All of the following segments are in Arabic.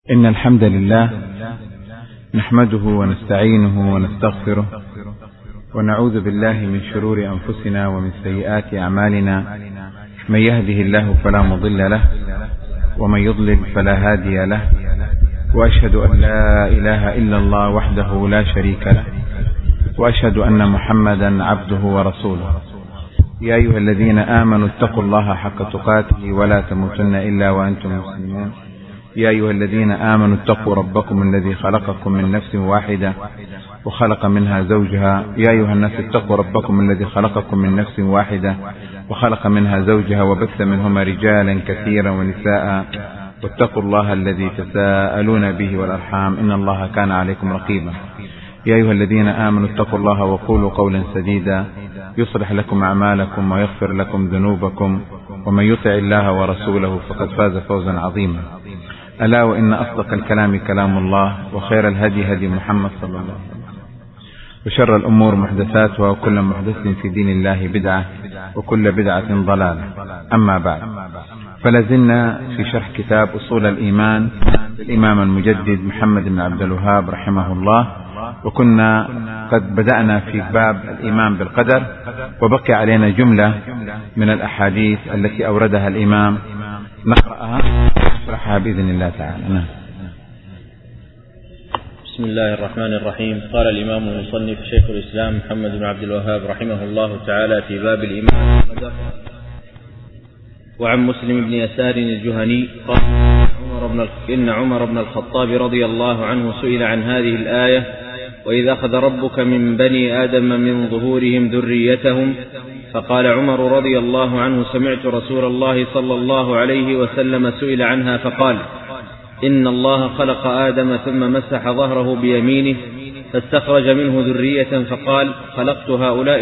إن الحمد لله نحمده ونستعينه ونستغفره ونعوذ بالله من شرور أنفسنا ومن سيئات أعمالنا. من يهده الله فلا مضل له ومن يضلل فلا هادي له، وأشهد أن لا إله إلا الله وحده لا شريك له، وأشهد أن محمدا عبده ورسوله. يا أيها الذين آمنوا اتقوا الله حق تقاته ولا تموتن إلا وأنتم مسلمون. يا أيها الذين آمنوا اتقوا ربكم الذي خلقكم من نفس واحدة وخلق منها زوجها. يا أيها الناس اتقوا ربكم الذي خلقكم من نفس واحدة وخلق منها زوجها وبث منهما رجالا كثيرا ونساء، واتقوا الله الذي تساءلون به والأرحام إن الله كان عليكم رقيبا. يا أيها الذين آمنوا اتقوا الله وقولوا قولا سديدا يصلح لكم أعمالكم ويغفر لكم ذنوبكم، ومن يطع الله ورسوله فقد فاز فوزا عظيما. ألا وإن أصدق الكلام كلام الله، وخير الهدي هدي محمد صلى الله عليه وسلم، وشر الأمور محدثاتها، وكل محدث في دين الله بدعة، وكل بدعة ضلالة. أما بعد، فلازلنا في شرح كتاب أصول الإيمان للإمام المجدد محمد بن عبد الوهاب رحمه الله، وكنا قد بدأنا في باب الإيمان بالقدر، وبقي علينا جملة من الأحاديث التي أوردها الإمام نقرأها ونشرحها بإذن الله تعالى. بسم الله الرحمن الرحيم. قال الإمام المصنف شيخ الإسلام محمد بن عبد الوهاب رحمه الله تعالى في باب الإيمان بالقدر. وعن مسلم بن يسار الجهني قال إن عمر بن الخطاب رضي الله عنه سئل عن هذه الآية: وإذا أخذ ربك من بني آدم من ظهورهم ذريتهم، فقال عمر رضي الله عنه: سمعت رسول الله صلى الله عليه وسلم سئل عنها فقال: إن الله خلق آدم ثم مسح ظهره بيمينه فاستخرج منه ذرية فقال: خلقت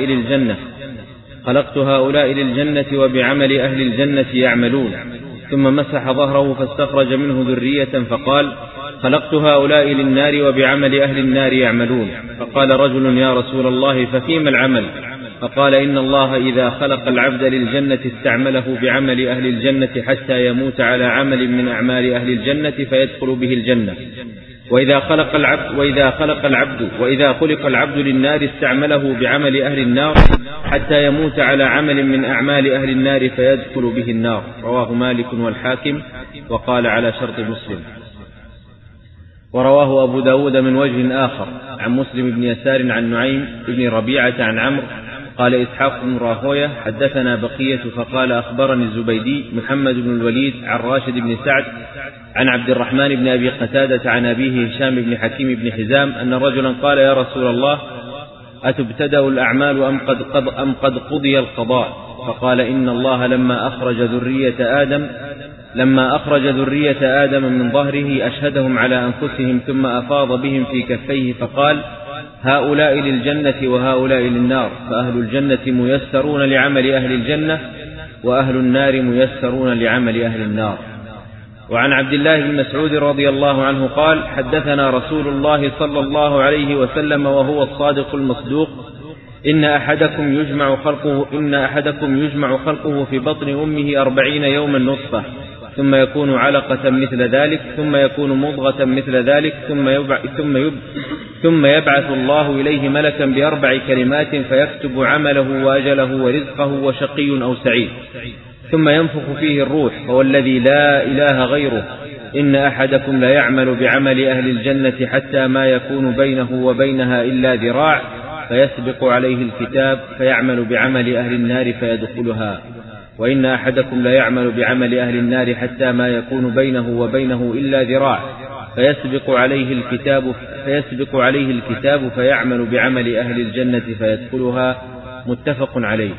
هؤلاء للجنة وبعمل أهل الجنة يعملون. ثم مسح ظهره فاستخرج منه ذرية فقال: خلقت هؤلاء للنار وبعمل أهل النار يعملون. فقال رجل: يا رسول الله ففيما العمل؟ فقال: إن الله إذا خلق العبد للجنة استعمله بعمل أهل الجنة حتى يموت على عمل من أعمال أهل الجنة فيدخل به الجنة، وإذا خلق العبد للنار استعمله بعمل أهل النار حتى يموت على عمل من أعمال أهل النار فيدخل به النار. رواه مالك والحاكم وقال على شرط مسلم. ورواه أبو داود من وجه آخر عن مسلم بن يسار عن نعيم بن ربيعة عن عمرو قال إسحاق بن راهوية حدثنا بقية فقال أخبرني الزبيدي محمد بن الوليد عن راشد بن سعد عن عبد الرحمن بن أبي قتادة عن أبيه هشام بن حكيم بن حزام أن رجلا قال: يا رسول الله أتبتدأ الأعمال أم قد قضي القضاء؟ فقال: إن الله لما أخرج ذرية آدم من ظهره أشهدهم على أنفسهم ثم أفاض بهم في كفيه فقال: هؤلاء للجنة وهؤلاء للنار، فأهل الجنة ميسرون لعمل أهل الجنة وأهل النار ميسرون لعمل أهل النار. وعن عبد الله بن مسعود رضي الله عنه قال: حدثنا رسول الله صلى الله عليه وسلم وهو الصادق المصدوق: إن أحدكم يجمع خلقه في بطن أمه 40 يوما نطفة، ثم يكون علقة مثل ذلك، ثم يكون مضغة مثل ذلك، ثم يبعث الله إليه ملكا ب4 كلمات فيكتب عمله وأجله ورزقه وشقي أو سعيد، ثم ينفخ فيه الروح، والذي لا إله غيره إن أحدكم لا يعمل بعمل أهل الجنة حتى ما يكون بينه وبينها إلا ذراع، فيسبق عليه الكتاب فيعمل بعمل أهل النار فيدخلها، وإن أحدكم لا يعمل بعمل أهل النار حتى ما يكون بينه وبينه إلا ذراع، فيسبق عليه الكتاب فيعمل بعمل أهل الجنة فيدخلها. متفق عليه.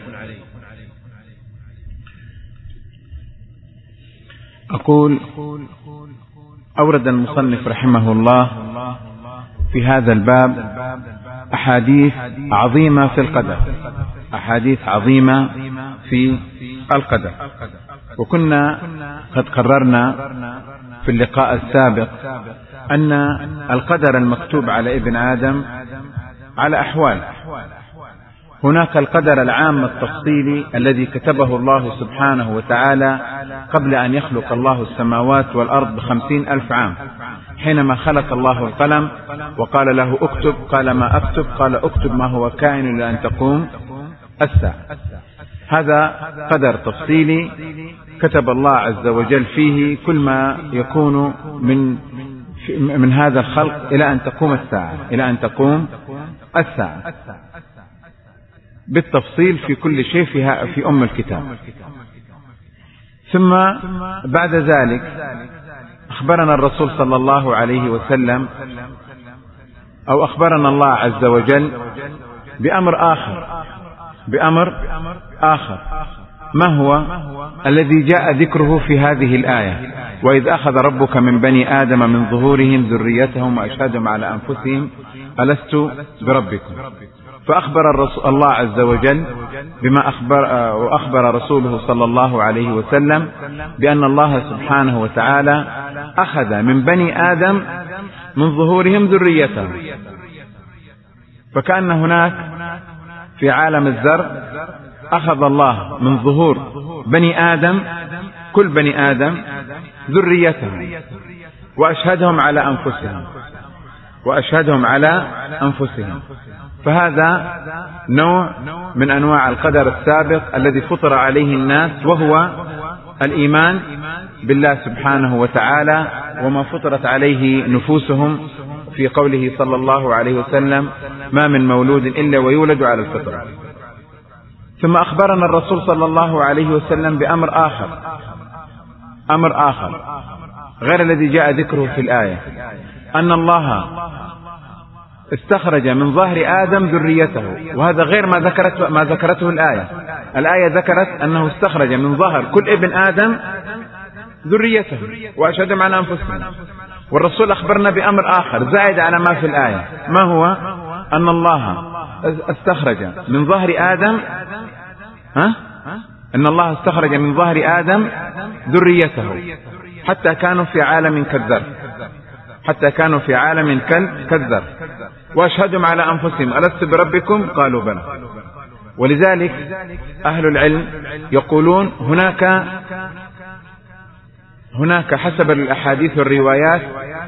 أقول: أورد المصنف رحمه الله في هذا الباب أحاديث عظيمة في القدر، أحاديث عظيمة في القدر. وكنا قد قررنا في اللقاء السابق أن القدر المكتوب على ابن آدم على أحوال. هناك القدر العام التفصيلي الذي كتبه الله سبحانه وتعالى قبل أن يخلق الله السماوات والأرض ب50,000 عام، حينما خلق الله القلم وقال له اكتب، قال ما أكتب؟ قال اكتب ما هو كائن إلى أن تقوم الساعة. هذا قدر تفصيلي كتب الله عز وجل فيه كل ما يكون من هذا الخلق إلى أن تقوم الساعة، إلى أن تقوم الساعة بالتفصيل في كل شيء في أم الكتاب. ثم بعد ذلك أخبرنا الرسول صلى الله عليه وسلم، أو أخبرنا الله عز وجل بأمر آخر، ما هو الذي جاء ذكره في هذه الآية: وإذ أخذ ربك من بني آدم من ظهورهم ذريتهم وأشهدهم على أنفسهم ألست بربكم. فأخبر الله عز وجل بما وأخبر رسوله صلى الله عليه وسلم بأن الله سبحانه وتعالى أخذ من بني آدم من ظهورهم ذريتهم. فكأن هناك في عالم الذر أخذ الله من ظهور بني آدم، كل بني آدم، ذريتهم وأشهدهم على أنفسهم. فهذا نوع من أنواع القدر السابق الذي فطر عليه الناس، وهو الإيمان بالله سبحانه وتعالى وما فطرت عليه نفوسهم، في قوله صلى الله عليه وسلم: ما من مولود إلا ويولد على الفطرة. ثم أخبرنا الرسول صلى الله عليه وسلم بأمر آخر غير الذي جاء ذكره في الآية، أن الله استخرج من ظهر آدم ذريته، وهذا غير ما ذكرته الآية. الآية ذكرت أنه استخرج من ظهر كل ابن آدم ذريته وأشهدهم على أنفسهم، والرسول أخبرنا بأمر آخر زائد على ما في الآية. ما هو؟ أن الله استخرج من ظهر آدم ذريته حتى كانوا في عالم كالذر، وأشهدهم على أنفسهم ألست بربكم؟ قالوا بلى. ولذلك أهل العلم يقولون هناك حسب الأحاديث والروايات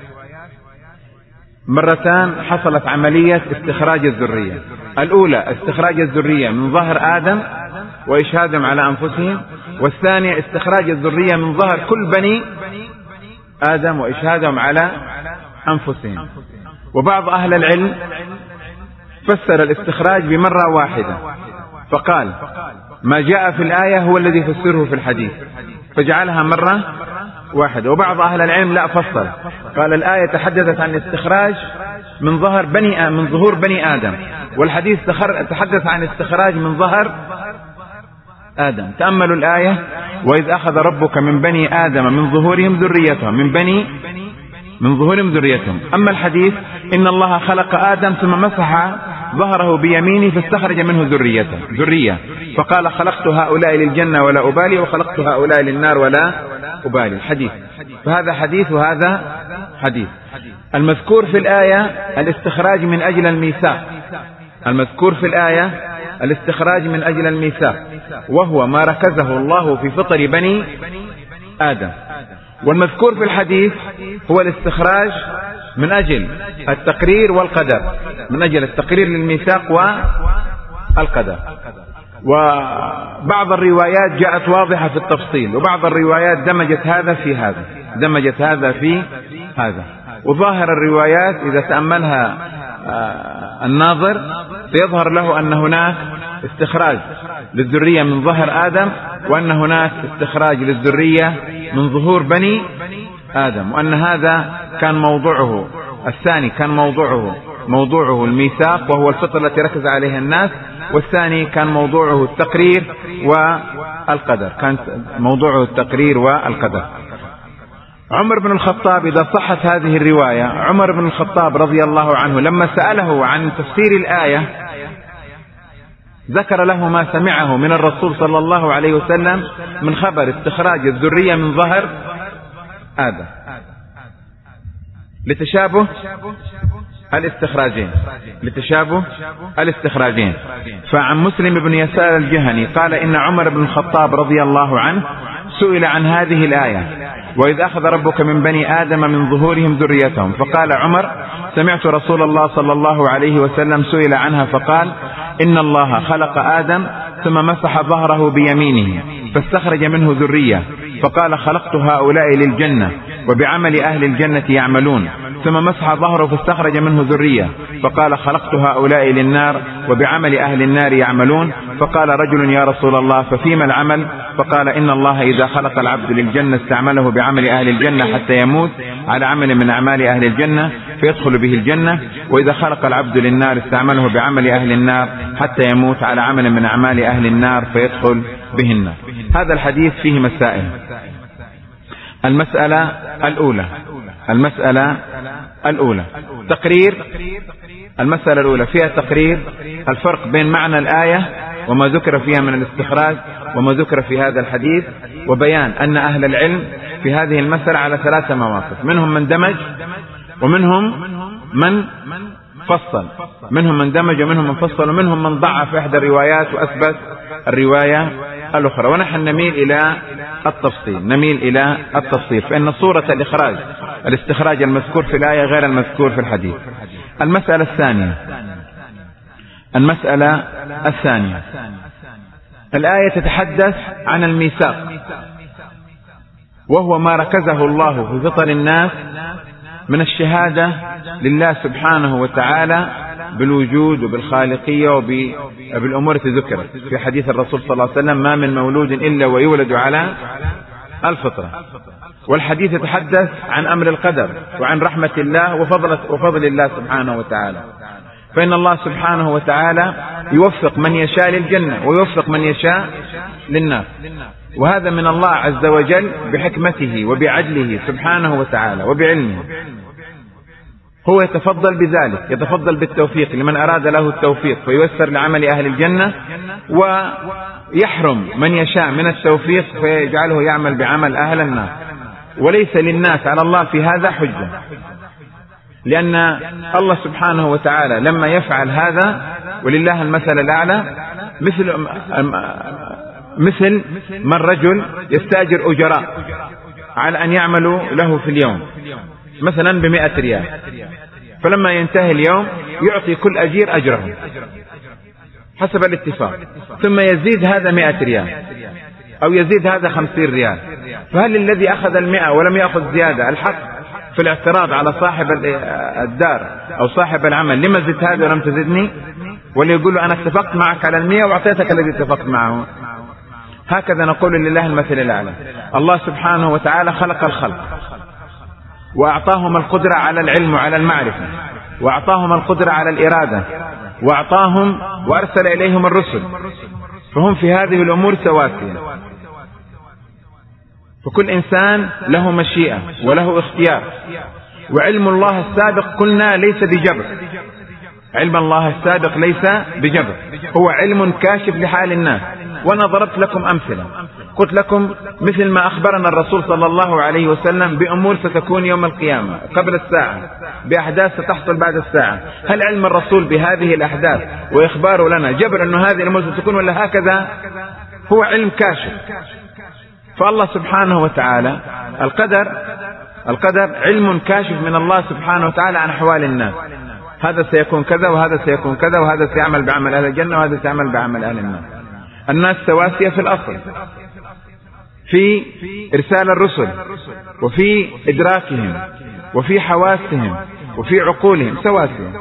مرتان حصلت عملية استخراج الذرية. الأولى استخراج الذرية من ظهر آدم وإشهادهم على أنفسهم، والثانية استخراج الذرية من ظهر كل بني آدم وإشهادهم على أنفسهم. وبعض أهل العلم فسر الاستخراج بمرة واحدة، فقال ما جاء في الآية هو الذي يفسره في الحديث، فجعلها مرة واحدة. وبعض أهل العلم لا، فصل، قال الآية تحدثت عن الاستخراج من ظهور بني آدم، والحديث تحدث عن الاستخراج من ظهر آدم. تأملوا الآية: وإذ أخذ ربك من بني آدم من ظهورهم ذريتهم، من ظهورهم ذريتهم. أما الحديث: إن الله خلق آدم ثم مسح ظهره بيمينه فاستخرج منه ذرية، فقال خلقت هؤلاء للجنة ولا أبالي، وخلقت هؤلاء للنار ولا أبالي. الحديث. فهذا حديث وهذا حديث. المذكور في الآية الاستخراج من أجل الميثاق، وهو ما ركزه الله في فطر بني آدم. والمذكور في الحديث هو الاستخراج من أجل التقرير والقدر، من أجل التقرير للميثاق والقدر. وبعض الروايات جاءت واضحة في التفصيل، وبعض الروايات دمجت هذا في هذا. وظاهر الروايات إذا تأملها الناظر سيظهر له أن هناك استخراج للذرية من ظهر آدم، وأن هناك استخراج للذرية من ظهور بني آدم، وأن هذا كان موضوعه الثاني، كان موضوعه الميثاق وهو الفطرة التي ركز عليها الناس، والثاني كان موضوعه التقرير والقدر، عمر بن الخطاب، إذا صحت هذه الرواية، عمر بن الخطاب رضي الله عنه لما سأله عن تفسير الآية ذكر له ما سمعه من الرسول صلى الله عليه وسلم من خبر استخراج الذرية من ظهر آدم لتشابه الاستخراجين. فعن مسلم بن يسار الجهني قال إن عمر بن الخطاب رضي الله عنه سئل عن هذه الآية وإذ أخذ ربك من بني آدم من ظهورهم ذريتهم. فقال عمر: سمعت رسول الله صلى الله عليه وسلم سئل عنها فقال: إن الله خلق آدم ثم مسح ظهره بيمينه فاستخرج منه ذرية، فقال: خلقت هؤلاء للجنة وبعمل أهل الجنة يعملون، ثم مسح ظهره فاستخرج منه ذرية، فقال: خلقت هؤلاء للنار وبعمل أهل النار يعملون. فقال رجل: يا رسول الله ففيما العمل؟ فقال: إن الله إذا خلق العبد للجنة استعمله بعمل أهل الجنة حتى يموت على عمل من أعمال أهل الجنة فيدخل به الجنة، وإذا خلق العبد للنار استعمله بعمل أهل النار حتى يموت على عمل من أعمال أهل النار فيدخل به النار. هذا الحديث فيه مسائل. المسألة الأولى تقرير. المسألة الأولى فيها تقرير الفرق بين معنى الآية وما ذكر فيها من الاستخراج وما ذكر في هذا الحديث، وبيان أن أهل العلم في هذه المسألة على 3 مواقف، منهم من دمج ومنهم من فصل، منهم من دمج ومنهم من فصل، ومنهم من ضعف إحدى الروايات وأثبت الرواية الأخرى. ونحن نميل إلى التفصيل، فإن صورة الاستخراج المذكور في الآية غير المذكور في الحديث. المسألة الثانية الآية تتحدث عن الميثاق، وهو ما ركزه الله في فطر الناس من الشهادة لله سبحانه وتعالى بالوجود وبالخالقية وبالأمور التي ذكرت في حديث الرسول صلى الله عليه وسلم: ما من مولود إلا ويولد على الفطرة. والحديث يتحدث عن أمر القدر وعن رحمة الله وفضل الله سبحانه وتعالى، فإن الله سبحانه وتعالى يوفق من يشاء للجنة ويوفق من يشاء للنار، وهذا من الله عز وجل بحكمته وبعدله سبحانه وتعالى وبعلمه. هو يتفضل بذلك، يتفضل بالتوفيق لمن أراد له التوفيق فييسر لعمل أهل الجنة، ويحرم من يشاء من التوفيق فيجعله يعمل بعمل أهل النار. وليس للناس على الله في هذا حجة، لأن الله سبحانه وتعالى لما يفعل هذا، ولله المثل الأعلى، مثل من رجل يستأجر أجراء على أن يعملوا له في اليوم مثلا ب100 ريال، فلما ينتهي اليوم يعطي كل أجير أجره حسب الاتفاق، ثم يزيد هذا 100 ريال أو يزيد هذا 50 ريال. فهل الذي أخذ 100 ولم يأخذ زيادة الحق في الاعتراض على صاحب الدار أو صاحب العمل: لما زدت هذا ولم تزدني؟ ولا يقول له: أنا اتفقت معك على 100 وأعطيتك الذي اتفقت معه. هكذا نقول لله المثل الأعلى. الله سبحانه وتعالى خلق الخلق وأعطاهم القدرة على العلم وعلى المعرفة، وأعطاهم القدرة على الإرادة، وأعطاهم وأرسل إليهم الرسل، فهم في هذه الأمور سواسية. فكل إنسان له مشيئة وله اختيار. وعلم الله السابق قلنا ليس بجبر، علم الله السابق ليس بجبر، هو علم كاشف لحال الناس. وأنا ضربت لكم أمثلة، قلت لكم مثل ما أخبرنا الرسول صلى الله عليه وسلم بأمور ستكون يوم القيامة قبل الساعة، بأحداث ستحصل بعد الساعة. هل علم الرسول بهذه الأحداث وإخباره لنا جبر أنه هذه الأمور ستكون ولا هكذا؟ هو علم كاشف. فالله سبحانه وتعالى القدر علم كاشف من الله سبحانه وتعالى عن أحوال الناس، هذا سيكون كذا وهذا سيكون كذا، وهذا سيعمل بعمل أهل الجنة وهذا سيعمل بعمل أهل النار. الناس سواسية في الأصل، في إرسال الرسل وفي إدراكهم وفي حواسهم وفي عقولهم سواسية.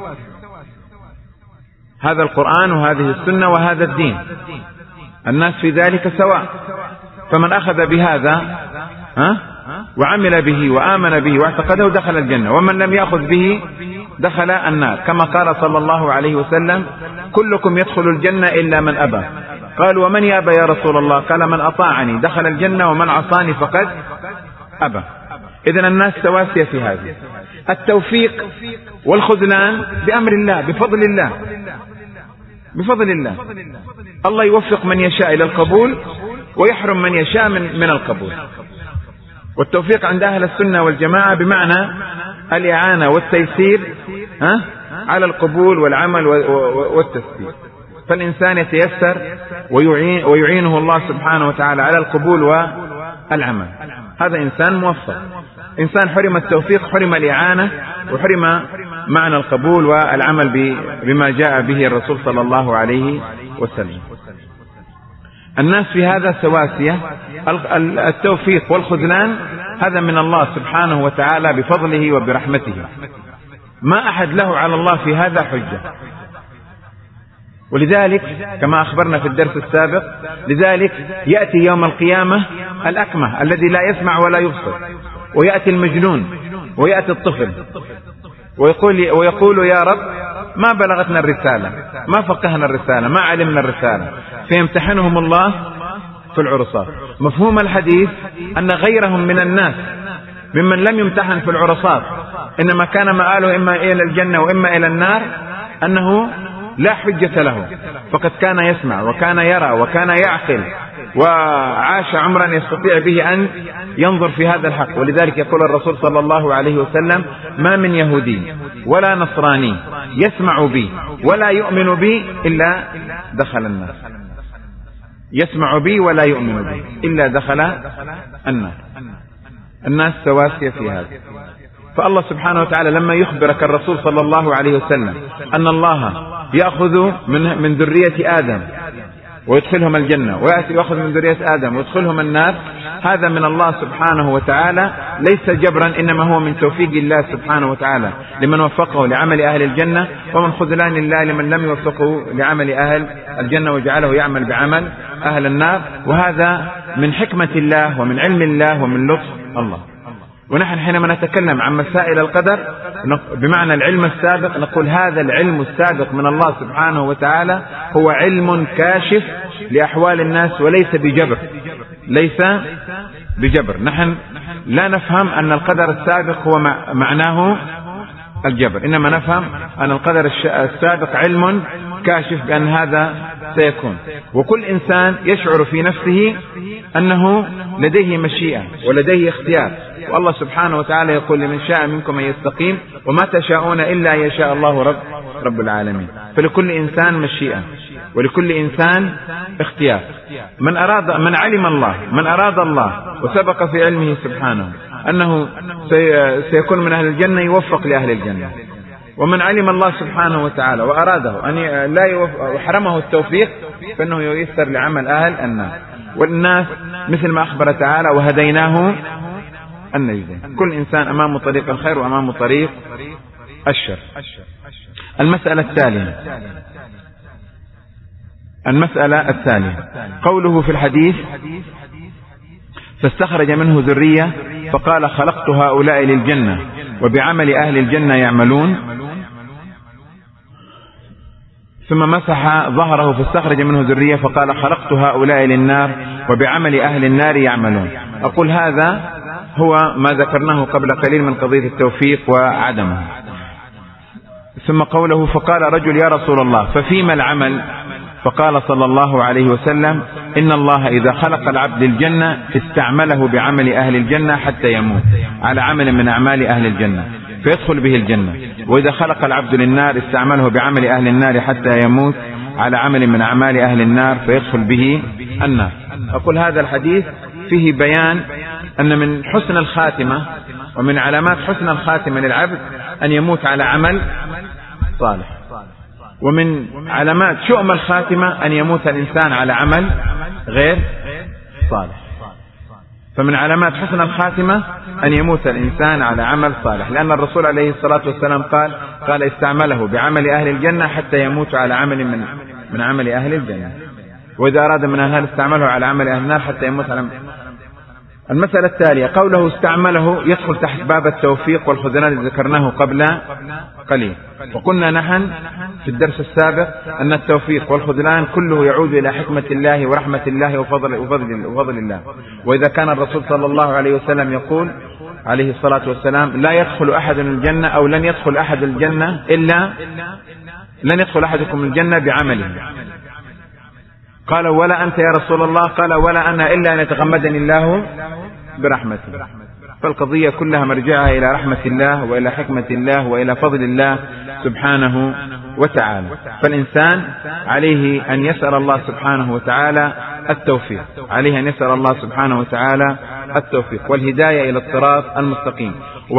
هذا القرآن وهذه السنة وهذا الدين، الناس في ذلك سواء. فمن أخذ بهذا وعمل به وآمن به واعتقده دخل الجنة، ومن لم يأخذ به دخل النار، كما قال صلى الله عليه وسلم: كلكم يدخل الجنة إلا من أبى. قال: ومن يأبى يا رسول الله؟ قال: من أطاعني دخل الجنة ومن عصاني فقد أبى. إذن الناس سواسية في هذه. التوفيق والخذلان بأمر الله، بفضل الله، بفضل الله. الله يوفق من يشاء إلى القبول ويحرم من يشاء من القبول. والتوفيق عند أهل السنة والجماعة بمعنى الإعانة والتيسير على القبول والعمل والتسديد. فالإنسان يتيسر ويعينه الله سبحانه وتعالى على القبول والعمل. هذا إنسان موفق. إنسان حرم التوفيق حرم الإعانة وحرم معنى القبول والعمل بما جاء به الرسول صلى الله عليه وسلم. الناس في هذا سواسية. التوفيق والخذلان هذا من الله سبحانه وتعالى بفضله وبرحمته، ما أحد له على الله في هذا حجة. ولذلك كما أخبرنا في الدرس السابق، لذلك يأتي يوم القيامة الأكمه الذي لا يسمع ولا يبصر، ويأتي المجنون، ويأتي الطفل، ويقول يا رب ما بلغتنا الرسالة، ما فقهنا الرسالة، ما علمنا الرسالة، فيمتحنهم الله في العرصات. مفهوم الحديث أن غيرهم من الناس ممن لم يمتحن في العرصات إنما كان مآله إما إلى الجنة وإما إلى النار، أنه لا حجة له، فقد كان يسمع وكان يرى وكان يعقل وعاش عمرا يستطيع به أن ينظر في هذا الحق. ولذلك يقول الرسول صلى الله عليه وسلم: ما من يهودي ولا نصراني يسمع بي ولا يؤمن بي إلا دخل النار. يسمع بي ولا يؤمن بي إلا دخل النار. الناس سواسية في هذا. فالله سبحانه وتعالى لما يخبرك الرسول صلى الله عليه وسلم أن الله يأخذ من ذرية آدم ويدخلهم الجنة، ويأتي يأخذ من ذرية آدم ويدخلهم النار، هذا من الله سبحانه وتعالى، ليس جبرا، إنما هو من توفيق الله سبحانه وتعالى لمن وفقه لعمل أهل الجنة، ومن خذلان الله لمن لم يوفقه لعمل أهل الجنة وجعله يعمل بعمل أهل النار. وهذا من حكمة الله ومن علم الله ومن لطف الله. ونحن حينما نتكلم عن مسائل القدر بمعنى العلم السابق، نقول هذا العلم السابق من الله سبحانه وتعالى هو علم كاشف لأحوال الناس وليس بجبر، ليس بجبر. نحن لا نفهم أن القدر السابق هو معناه الجبر، إنما نفهم أن القدر السابق علم كاشف بأن هذا سيكون. وكل إنسان يشعر في نفسه أنه لديه مشيئة ولديه اختيار، والله سبحانه وتعالى يقول: لمن شاء منكم أن يستقيم وما تشاءون إلا أن يشاء الله رب العالمين. فلكل إنسان مشيئة ولكل إنسان اختيار. من علم الله، من أراد الله وسبق في علمه سبحانه أنه سيكون من أهل الجنة يوفق لأهل الجنة، ومن علم الله سبحانه وتعالى وأراده أن لا وحرمه التوفيق فإنه ييسر لعمل أهل النار. والناس مثل ما أخبر تعالى: وهديناه النجدين. كل إنسان أمامه طريق الخير وأمامه طريق الشر. المسألة الثانية قوله في الحديث: فاستخرج منه ذرية فقال: خلقت هؤلاء للجنة وبعمل أهل الجنة يعملون، ثم مسح ظهره فاستخرج منه ذرية فقال: خلقت هؤلاء للنار وبعمل أهل النار يعملون. أقول هذا هو ما ذكرناه قبل قليل من قضية التوفيق وعدمه. ثم قوله: فقال رجل: يا رسول الله ففيما العمل؟ فقال صلى الله عليه وسلم: إن الله إذا خلق العبد الجنة استعمله بعمل أهل الجنة حتى يموت على عمل من أعمال أهل الجنة فيدخل به الجنة، وإذا خلق العبد للنار استعمله بعمل أهل النار حتى يموت على عمل من أعمال أهل النار فيدخل به النار. أقول هذا الحديث فيه بيان أن من حسن الخاتمة ومن علامات حسن الخاتمة للعبد أن يموت على عمل صالح، ومن علامات شؤم الخاتمة أن يموت الإنسان على عمل غير صالح. فمن علامات حسن الخاتمة أن يموت الإنسان على عمل صالح، لأن الرسول عليه الصلاة والسلام قال استعمله بعمل أهل الجنة حتى يموت على عمل من عمل أهل الجنة، وإذا أراد من أهل استعمله على عمل أهل النار حتى يموت على. المسألة التالية قوله استعمله يدخل تحت باب التوفيق والخذلان الذي ذكرناه قبل قليل. وقلنا نحن في الدرس السابق أن التوفيق والخذلان كله يعود إلى حكمة الله ورحمة الله وفضل الله. وإذا كان الرسول صلى الله عليه وسلم يقول عليه الصلاة والسلام: لا يدخل أحد الجنة أو لن يدخل أحد الجنة إلا لن يدخل أحدكم الجنة بعمله. قال: ولا أنت يا رسول الله؟ قال: ولا أنا إلا أن يتغمدني الله برحمته. فالقضية كلها مرجعها إلى رحمة الله وإلى حكمة الله وإلى فضل الله سبحانه وتعالى. فالإنسان عليه أن يسأل الله سبحانه وتعالى التوفيق، عليه أن يسأل الله سبحانه وتعالى التوفيق والهداية إلى الصراط المستقيم.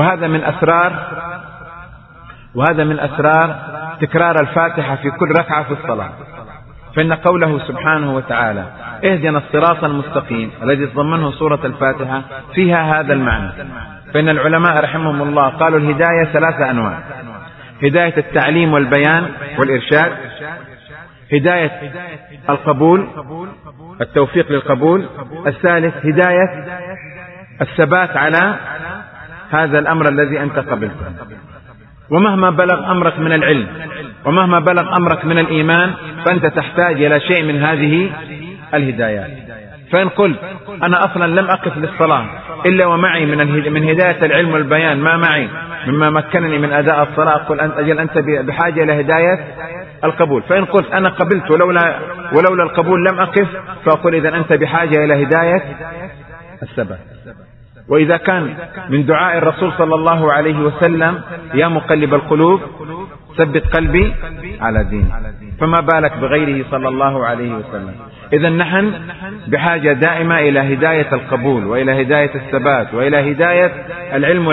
وهذا من أسرار تكرار الفاتحة في كل ركعة في الصلاة. فإن قوله سبحانه وتعالى اهدنا الصراط المستقيم الذي تضمنه سورة الفاتحة فيها هذا المعنى. فإن العلماء رحمهم الله قالوا الهداية 3 أنواع: هداية التعليم والبيان والإرشاد، هداية القبول التوفيق للقبول، الثالث هداية الثبات على هذا الأمر الذي أنت قبلته. ومهما بلغ أمرك من العلم ومهما بلغ أمرك من الإيمان فأنت تحتاج إلى شيء من هذه الهدايات. فإن قلت أنا أصلا لم أقف للصلاة إلا ومعي من هداية العلم والبيان ما معي مما مكنني من أداء الصلاة، أقول أجل أنت بحاجة إلى هداية القبول. فإن قلت أنا قبلت ولولا القبول لم أقف، فأقول إذن أنت بحاجة إلى هداية الثبات. وإذا كان من دعاء الرسول صلى الله عليه وسلم يا مقلب القلوب ثبت قلبي على دينك، فما بالك بغيره صلى الله عليه وسلم. إذن نحن بحاجة دائمة إلى هداية القبول وإلى هداية الثبات وإلى هداية العلم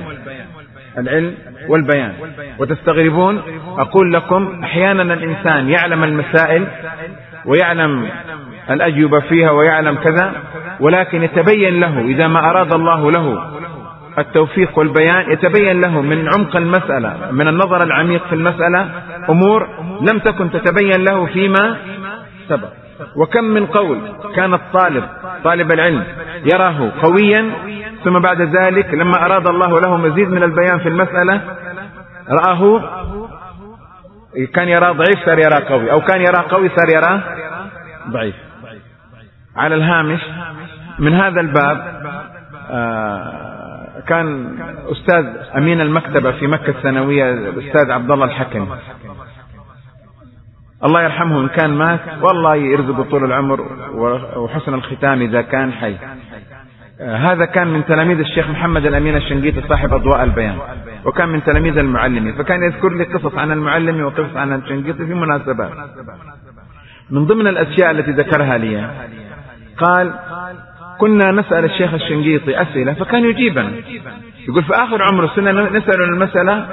والبيان. وتستغربون أقول لكم أحيانا الإنسان يعلم المسائل ويعلم الأجوبة فيها ويعلم كذا، ولكن يتبين له إذا ما أراد الله له التوفيق والبيان يتبين له من عمق المسألة من النظر العميق في المسألة أمور لم تكن تتبين له فيما سبق. وكم من قول كان طالب العلم يراه قويا ثم بعد ذلك لما أراد الله له مزيد من البيان في المسألة رآه كان يرى ضعيف صار يرى قوي، أو كان يرى قوي صار يرى ضعيف. على الهامش من هذا الباب كان أستاذ أمين المكتبة في مكة الثانوية الأستاذ عبد الله الحكم الله يرحمه إن كان مات والله يرزق طول العمر وحسن الختام إذا كان حي. هذا كان من تلاميذ الشيخ محمد الأمين الشنقيطي صاحب أضواء البيان، وكان من تلاميذ المعلمين، فكان يذكر لي قصص عن المعلم وقصص عن الشنقيطي في مناسبات. من ضمن الأشياء التي ذكرها لي قال كنا نسأل الشيخ الشنقيطي أسئلة فكان يجيبنا، يقول في آخر عمره سنة نسأل المسألة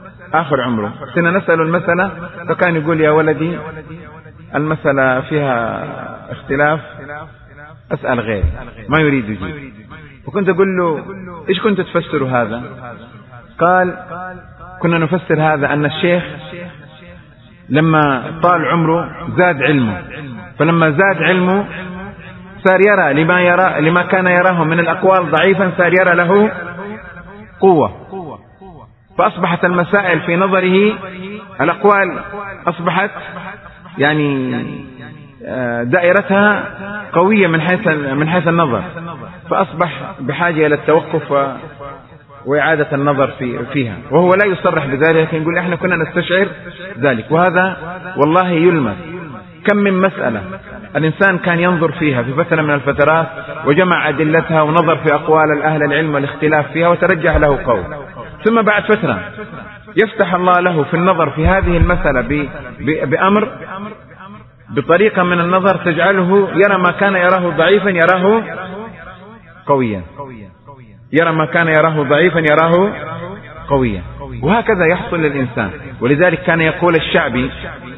فكان يقول يا ولدي المسألة فيها اختلاف أسأل غير ما يريد يجيب. وكنت أقول له إيش كنت تفسر هذا؟ قال كنا نفسر هذا أن الشيخ لما طال عمره زاد علمه، فلما زاد علمه صار يرى لما كان يراه من الأقوال ضعيفا صار يرى له قوة، فأصبحت المسائل في نظره الأقوال أصبحت يعني دائرتها قوية من حيث النظر، فأصبح بحاجة إلى التوقف وإعادة النظر فيها، وهو لا يصرح بذلك لكن يقول إحنا كنا نستشعر ذلك. وهذا والله يلمس كم من مسألة الإنسان كان ينظر فيها في فترة من الفترات وجمع أدلتها ونظر في أقوال الأهل العلم والاختلاف فيها وترجح له قول، ثم بعد فترة يفتح الله له في النظر في هذه المسألة بأمر بطريقة من النظر تجعله يرى ما كان يراه ضعيفا يراه قويا، يرى ما كان يراه ضعيفا يراه قويا، وهكذا يحصل للإنسان. ولذلك كان يقول الشعبي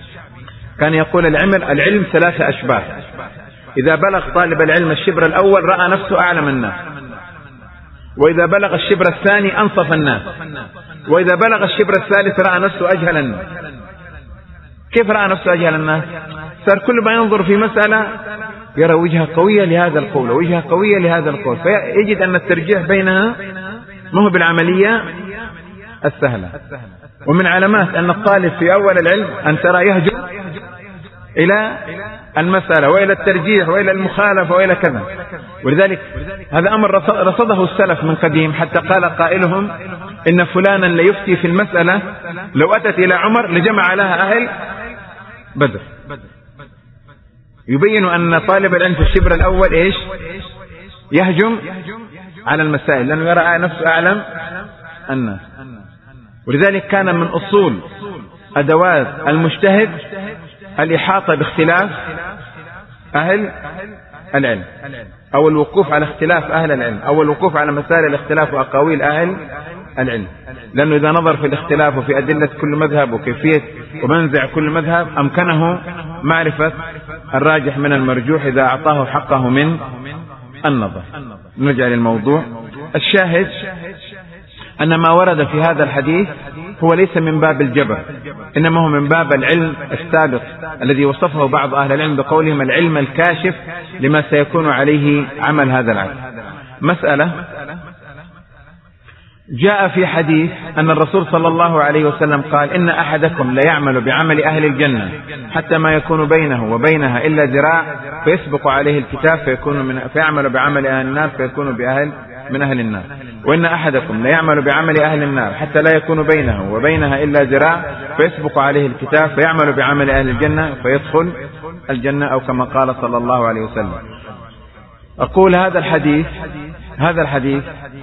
العلم 3 أشباه، إذا بلغ طالب العلم الشبر الأول رأى نفسه أعلم الناس، وإذا بلغ الشبر الثاني أنصف الناس، وإذا بلغ الشبر الثالث رأى نفسه أجهل الناس. كيف رأى نفسه أجهل الناس؟ صار كل ما ينظر في مسألة يرى وجهة قوية لهذا القول ووجهة قوية لهذا القول، فيجد أن الترجيح بينها ما هو بالعملية السهلة. ومن علامات أن الطالب في أول العلم أن ترى يهجر إلى المسألة وإلى الترجيح وإلى المخالفة وإلى كذا. ولذلك هذا أمر رصده السلف من قديم، حتى قال قائلهم إن فلانا ليفتي في المسألة لو أتت إلى عمر لجمع لها أهل بدر. يبين أن طالب العلم في الشبر الأول إيش؟ يهجم على المسائل لأنه يرى نفسه أعلم الناس. ولذلك كان من أصول أدوات المجتهد الإحاطة باختلاف أهل العلم، أو الوقوف على اختلاف أهل العلم، أو الوقوف على مسائل الاختلاف وأقاويل أهل العلم. لأنه إذا نظر في الاختلاف وفي أدلة كل مذهب وكيفية ومنزع كل مذهب أمكنه معرفة الراجح من المرجوح إذا أعطاه حقه من النظر. نرجع للموضوع. الشاهد أن ما ورد في هذا الحديث هو ليس من باب الجبر، إنما هو من باب العلم السابق الذي وصفه بعض أهل العلم بقولهم العلم الكاشف لما سيكون عليه عمل هذا العبد. مسألة جاء في حديث أن الرسول صلى الله عليه وسلم قال إن أحدكم ليعمل بعمل أهل الجنة حتى ما يكون بينه وبينها إلا ذراع فيسبق عليه الكتاب فيعمل بعمل أهل النار فيكون من أهل النار، وإن أحدكم ليعمل بعمل أهل النار حتى لا يكون بينه وبينها إلا ذراع فيسبق عليه الكتاب فيعمل بعمل أهل الجنة فيدخل الجنة، أو كما قال صلى الله عليه وسلم. أقول هذا الحديث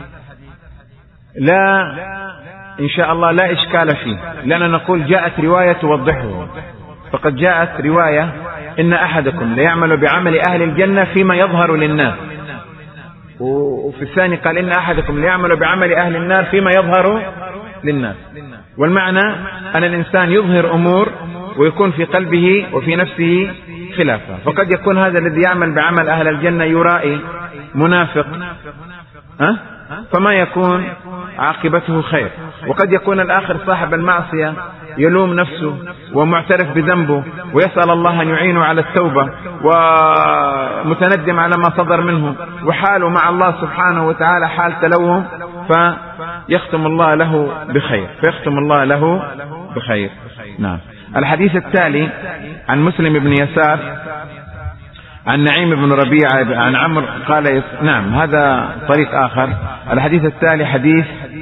لا إن شاء الله لا إشكال فيه، لأننا نقول جاءت رواية توضحه. فقد جاءت رواية إن أحدكم ليعمل بعمل أهل الجنة فيما يظهر للناس، وفي الثاني قال إن أحدكم ليعمل بعمل أهل النار فيما يظهر للناس. والمعنى أن الإنسان يظهر أمور ويكون في قلبه وفي نفسه خلافه. فقد يكون هذا الذي يعمل بعمل أهل الجنة يرائي منافق فما يكون عاقبته خير، وقد يكون الآخر صاحب المعصية يلوم نفسه ومعترف بذنبه ويسأل الله أن يعينه على التوبة ومتندم على ما صدر منه وحاله مع الله سبحانه وتعالى حال تلوم، فيختم الله له بخير. نعم. الحديث التالي عن مسلم بن يسار عن نعيم بن ربيعة عن عمرو قال نعم هذا طريق آخر. الحديث التالي حديث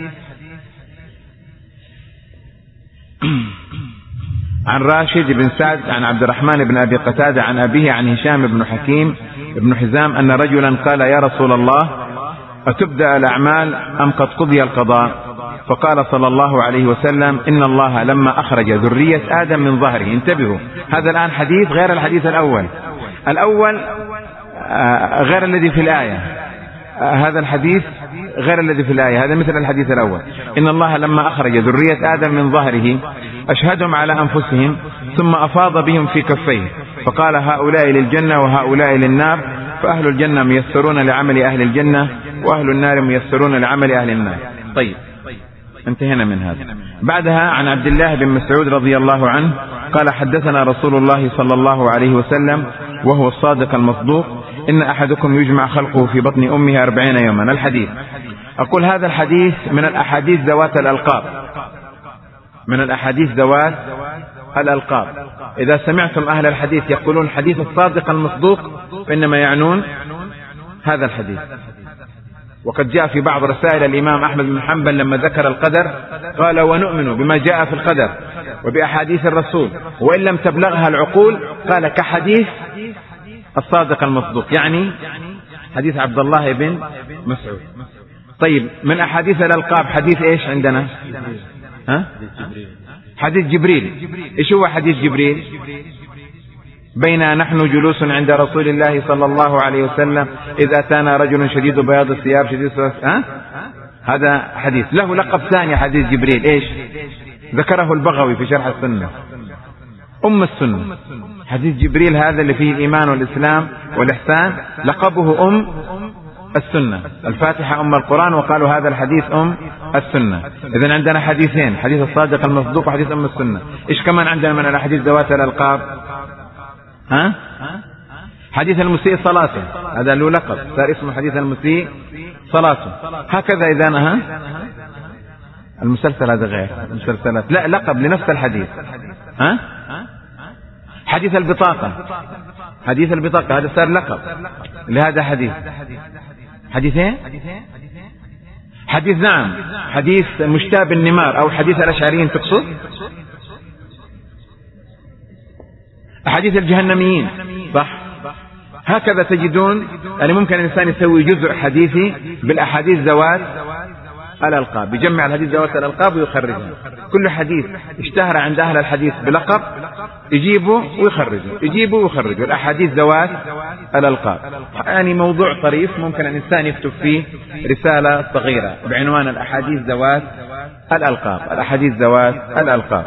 عن راشد بن سعد عن عبد الرحمن بن أبي قتادة عن أبيه عن هشام بن حكيم بن حزام أن رجلا قال يا رسول الله أتبدأ الأعمال أم قد قضي القضاء؟ فقال صلى الله عليه وسلم إن الله لما أخرج ذرية آدم من ظهره. انتبهوا، هذا الآن حديث غير الحديث الأول غير الذي في الآية. هذا الحديث غير الذي في الآية، هذا مثل الحديث الأول. إن الله لما أخرج ذرية آدم من ظهره أشهدهم على أنفسهم ثم أفاض بهم في كفيه فقال هؤلاء للجنة وهؤلاء للنار، فأهل الجنة ميسرون لعمل أهل الجنة وأهل النار ميسرون لعمل أهل النار. طيب، انتهينا من هذا. بعدها عن عبد الله بن مسعود رضي الله عنه قال حدثنا رسول الله صلى الله عليه وسلم وهو الصادق المصدوق إن أحدكم يجمع خلقه في بطن أمه 40 يوما. الحديث أقول هذا الحديث من الأحاديث ذوات الألقاب. إذا سمعتم أهل الحديث يقولون حديث الصادق المصدوق فإنما يعنون هذا الحديث. وقد جاء في بعض رسائل الإمام أحمد بن حنبل لما ذكر القدر قال ونؤمن بما جاء في القدر وبأحاديث الرسول وإن لم تبلغها العقول قال كحديث الصادق المصدوق، يعني حديث عبد الله بن مسعود. طيب، من أحاديث الألقاب حديث إيش عندنا؟ حديث جبريل. إيش هو حديث جبريل؟ بينا نحن جلوس عند رسول الله صلى الله عليه وسلم إذا أتانا رجل شديد بياض الثياب شديد هذا حديث له لقب ثاني حديث جبريل. إيش؟ ذكره البغوي في شرح السنة، أم السنة. حديث جبريل هذا اللي فيه الإيمان والإسلام والإحسان لقبه أم السنة. الفاتحة أم القرآن، وقالوا هذا الحديث أم السنة. إذن عندنا حديثين، حديث الصادق المصدوق وحديث أم السنة. إيش كمان عندنا من الحديث ذوات الألقاب؟ حديث المسيء صلاته، هذا له لقب صار اسمه حديث المسيء صلاته. هكذا إذا المسلسل هذا غير المسلسلات، لا لقب لنفس الحديث. حديث البطاقة، حديث البطاقة هذا صار لقب لهذا حديث. حديثين، حديث نعم حديث مشتاب النمار أو حديث الأشعريين تقصد؟ أحاديث الجهنميين صح. هكذا تجدون أن ممكن الإنسان يسوي جزء حديثي بالأحاديث ذوات الألقاب، يجمع الحديث ذوات الألقاب ويخرجها. كل حديث اشتهر عند أهل الحديث بلقب يجيبوا ويخرجوا، يجيبوا ويخرجوا الأحاديث ذوات الألقاب. يعني موضوع طريف ممكن الإنسان يكتب فيه رسالة صغيرة بعنوان الأحاديث ذوات الألقاب، الأحاديث ذوات الألقاب.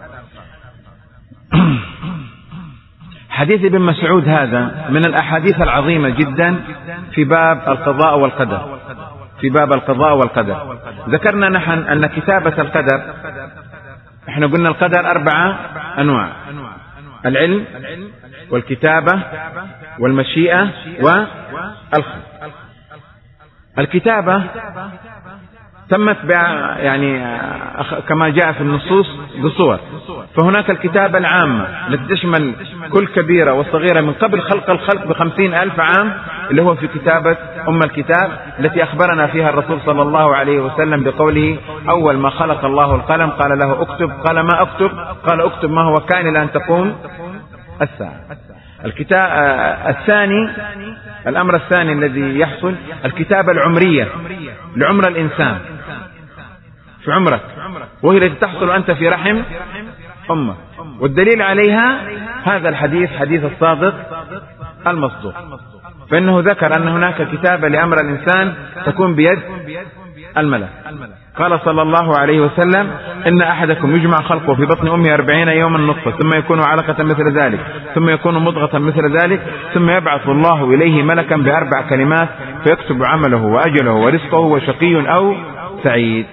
حديث ابن مسعود هذا من الأحاديث العظيمة جدا في باب القضاء والقدر، في باب القضاء والقدر. ذكرنا نحن أن كتابة القدر، احنا قلنا القدر 4 أنواع: العلم والكتابة والمشيئة والخلق. الكتابة تمت يعني كما جاء في النصوص بصور، فهناك الكتابة العامة التي تشمل كل كبيرة وصغيرة من قبل خلق الخلق ب50,000 عام، اللي هو في كتابة الكتاب التي أخبرنا فيها الرسول صلى الله عليه وسلم بقوله: أول ما خلق الله القلم قال له اكتب، قال ما اكتب؟ قال اكتب ما هو كائن إلى أن تقوم الساعة. الثاني، الأمر الثاني الذي يحصل الكتابة العمرية لعمر الإنسان، في عمرك، وهي التي تحصل أنت في رحم أمك. والدليل عليها هذا الحديث، حديث الصادق المصدوق، فإنه ذكر أن هناك كتابة لأمر الإنسان تكون بيد الملك. قال صلى الله عليه وسلم: إن أحدكم يجمع خلقه في بطن أمه 40 يوما نطفة، ثم يكون علقة مثل ذلك، ثم يكون مضغة مثل ذلك، ثم يبعث الله إليه ملكا ب4 كلمات فيكتب عمله وأجله ورزقه وشقي أو سعيد.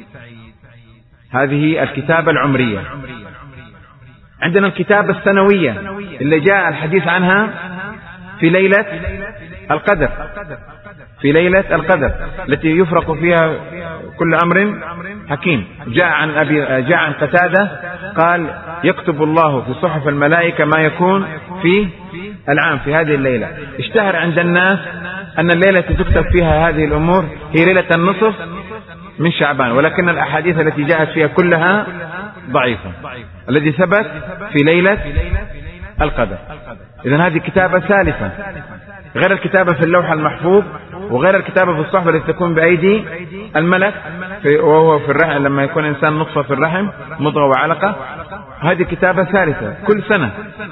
هذه الكتابة العمرية. عندنا الكتابة السنوية اللي جاء الحديث عنها في ليلة القدر، في ليلة القدر التي يفرق فيها كل أمر حكيم. جاء عن قتادة قال: يكتب الله في صحف الملائكة ما يكون في العام في هذه الليلة. اشتهر عند الناس أن الليلة التي تكتب فيها هذه الأمور هي ليلة النصف من شعبان، ولكن الأحاديث التي جاءت فيها كلها ضعيفة. الذي ثبت في ليلة القدر. إذن هذه كتابة ثالثة غير الكتابة في اللوح المحفوظ، وغير الكتابة في الصحف التي تكون بأيدي الملك وهو في الرحم، لما يكون إنسان نطفة في الرحم مضغة وعلقة. هذه كتابة ثالثة كل سنة،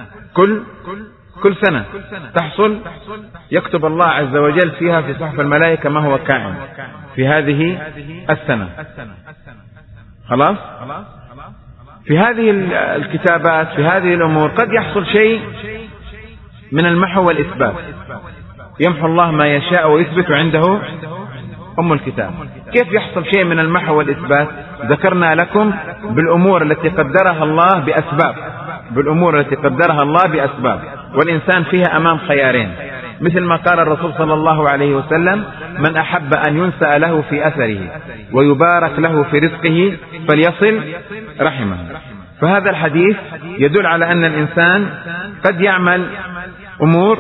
كل سنة تحصل، يكتب الله عز وجل فيها في صحف الملائكة ما هو كائن في هذه السنة. خلاص؟ في هذه الكتابات، في هذه الأمور قد يحصل شيء من المحو والإثبات. يمحو الله ما يشاء ويثبت عنده أم الكتاب. كيف يحصل شيء من المحو والإثبات؟ ذكرنا لكم بالأمور التي قدرها الله بأسباب، بالأمور التي قدرها الله بأسباب، والإنسان فيها أمام خيارين، مثل ما قال الرسول صلى الله عليه وسلم: من أحب أن ينسأ له في أثره ويبارك له في رزقه فليصل رحمه. فهذا الحديث يدل على أن الإنسان قد يعمل أمور،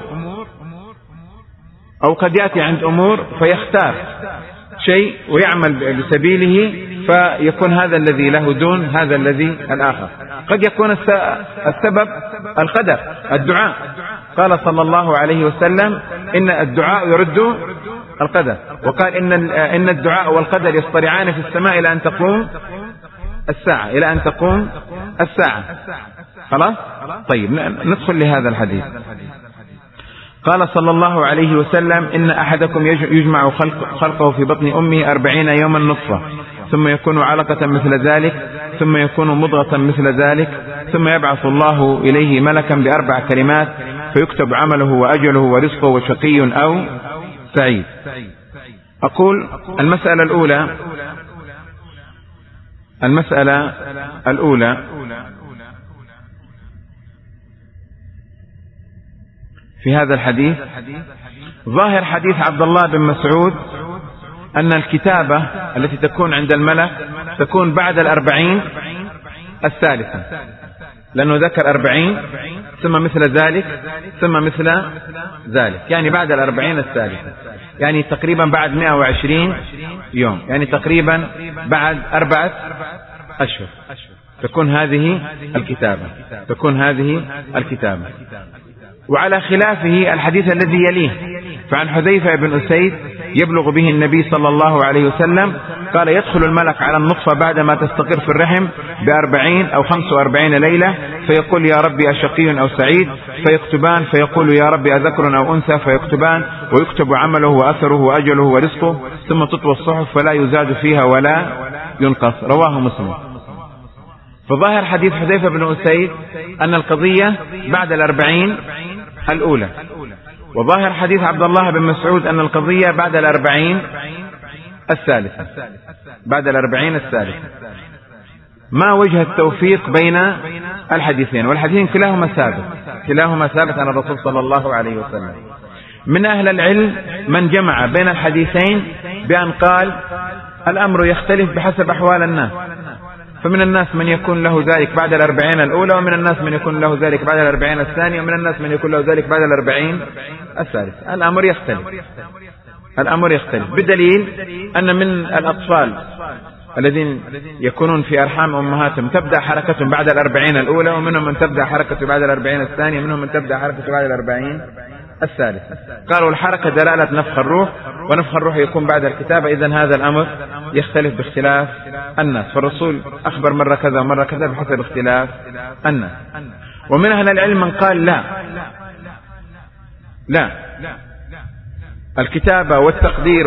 أو قد يأتي عند أمور فيختار شيء ويعمل بسبيله، فيكون هذا الذي له دون هذا الذي الآخر. قد يكون السبب القدر، الدعاء. قال صلى الله عليه وسلم: إن الدعاء يرد القدر، وقال إن الدعاء والقدر يصطرعان في السماء إلى أن تقوم الساعة، إلى أن تقوم الساعة. خلاص؟ طيب ندخل لهذا الحديث. قال صلى الله عليه وسلم: إن أحدكم يجمع خلقه في بطن أمه 40 يوما نطفة، ثم يكون علقة مثل ذلك، ثم يكون مضغة مثل ذلك، ثم يبعث الله إليه ملكا ب4 كلمات فيكتب عمله وأجله ورزقه وشقي أو سعيد. أقول المسألة الأولى في هذا الحديث، ظاهر حديث عبد الله بن مسعود أن الكتابة التي تكون عند الملك تكون بعد 40 الثالثة، لأنه ذكر 40 ثم مثل ذلك ثم مثل ذلك، يعني بعد 40 الثالثة، يعني تقريبا بعد 120 يوم، يعني تقريبا بعد 4 أشهر تكون هذه الكتابة. وعلى خلافه الحديث الذي يليه، فعن حذيفة بن أسيد يبلغ به النبي صلى الله عليه وسلم قال يدخل الملك على النطفة بعدما تستقر في الرحم ب40 أو 45 ليلة، فيقول يا ربي أشقي أو سعيد، فيكتبان، فيقول يا ربي أذكر أو أنثى، فيكتبان، ويكتب عمله وأثره وأجله ورزقه، ثم تطوى الصحف فلا يزاد فيها ولا ينقص. رواه مسلم. فظاهر حديث حذيفة بن أسيد أن القضية بعد 40 الأولى، وظاهر حديث عبد الله بن مسعود أن القضية بعد 40 الثالثة. بعد 40 الثالثة. ما وجه التوفيق بين الحديثين؟ والحديثين كلاهما ثابت عن الرسول صلى الله عليه وسلم. من أهل العلم من جمع بين الحديثين بأن قال الأمر يختلف بحسب أحوال الناس، فمن الناس من يكون له ذلك بعد 40 الأولى، ومن الناس من يكون له ذلك بعد 40 الثانية، ومن الناس من يكون له ذلك بعد 40 الثالثة. الأمر يختلف بدليل أن من الأطفال الذين يكونون في أرحام أمهاتهم تبدأ حركتهم بعد 40 الأولى، ومنهم من تبدأ حركته بعد 40 الثانية، ومنهم من تبدأ حركته بعد 40 الثالثة. قالوا الحركة دلالة نفخ الروح، ونفخ الروح يكون بعد الكتابة، إذن هذا الأمر يختلف باختلاف الناس، فالرسول أخبر مرة كذا ومرة كذا بحسب اختلاف الناس. ومن أهل العلم من قال لا الكتابة والتقدير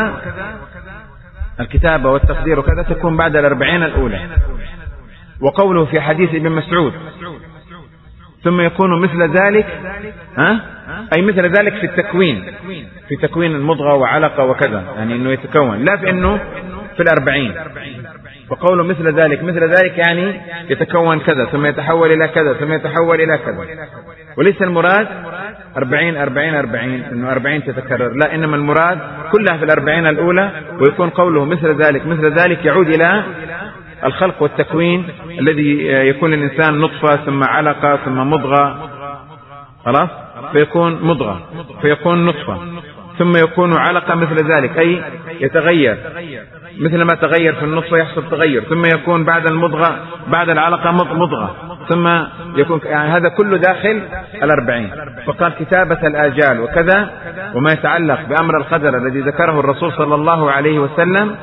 وكذا تكون بعد 40 الأولى. وقوله في حديث ابن مسعود ثم يكون مثل ذلك، أي مثل ذلك في تكوين المضغة وعلقة وكذا، يعني أنه يتكون، لا في أنه في 40. فقوله مثل ذلك يعني يتكون كذا ثم يتحول إلى كذا ثم يتحول إلى كذا، وليس المراد 40 أنه 40 تتكرر، لا، إنما المراد كلها في 40 الأولى. ويكون قوله مثل ذلك يعود إلى الخلق والتكوين الذي يكون الإنسان نطفة ثم علقة ثم مضغة، خلاص، فيكون مضغة، فيكون نطفة، ثم يكون علقة مثل ذلك، أي يتغير مثل ما تغير في النطفة يحصل تغير، ثم يكون بعد المضغة بعد العلقة مضغة، ثم يكون، يعني هذا كله داخل 40. فقال كتابة الآجال وكذا وما يتعلق بأمر القدر الذي ذكره الرسول صلى الله عليه وسلم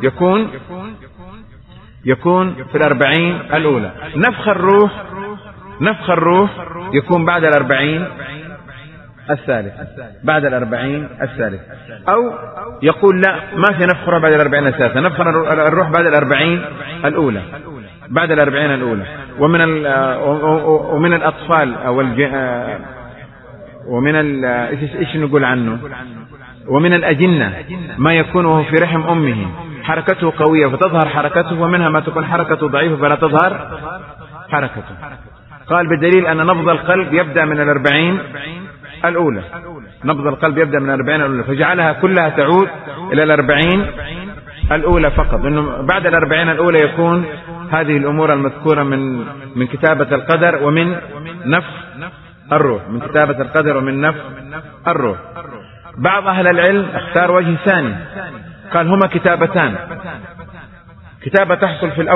يكون في 40 الأولى. نفخ الروح يكون بعد 40 الثالثة، أو يقول لا، ما في نفخ الروح بعد 40 الثالثة، نفخ الروح بعد 40 الأولى، ومن الأطفال أو إيش نقول عنه، ومن الأجنة ما يكون وهو في رحم أمه حركته قوية فتظهر حركته، ومنها ما تكون حركته ضعيفة فلا تظهر حركته. قال بدليل أن نبض القلب يبدأ من 40 الأولى، فجعلها كلها تعود إلى 40 الأولى فقط، إنه بعد 40 الأولى يكون هذه الأمور المذكورة من كتابة القدر ومن نفخ الروح، بعض أهل العلم اختار وجه ثاني، قال هما كتابتان، كتابة تحصل في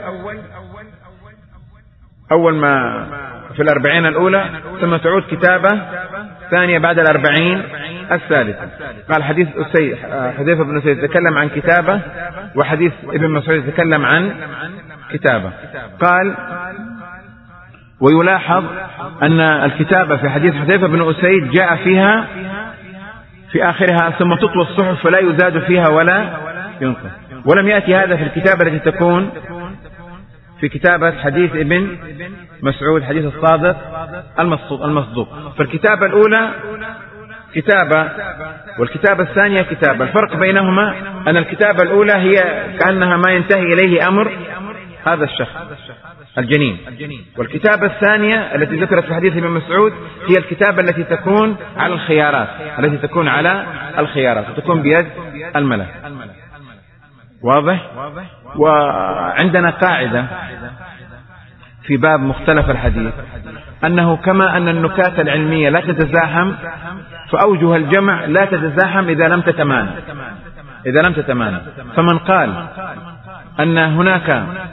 أول ما في 40 الأولى، ثم تعود كتابة ثانية بعد 40 الثالثة. قال حديث حذيفة بن أسيد يتكلم عن كتابة، وحديث ابن مسعود يتكلم عن كتابة. قال ويلاحظ أن الكتابة في حديث حذيفة بن أسيد جاء فيها في آخرها ثم تطوى الصحف فلا يزاد فيها ولا ينقص، ولم يأتي هذا في الكتابة التي تكون في كتابة حديث ابن مسعود، حديث الصادق المصدوق. فالكتابة الأولى كتابة والكتابة الثانية كتابة، الفرق بينهما أن الكتابة الأولى هي كأنها ما ينتهي إليه أمر هذا الشخص الجنين، والكتابة الثانية التي ذكرت في حديث ابن مسعود هي الكتابة التي تكون على الخيارات، وتكون بيد الملك. واضح؟ وعندنا قاعدة في باب مختلف الحديث أنه كما أن النكات العلمية لا تتزاحم، فأوجه الجمع لا تتزاحم إذا لم تتمانى. فمن قال أن هناك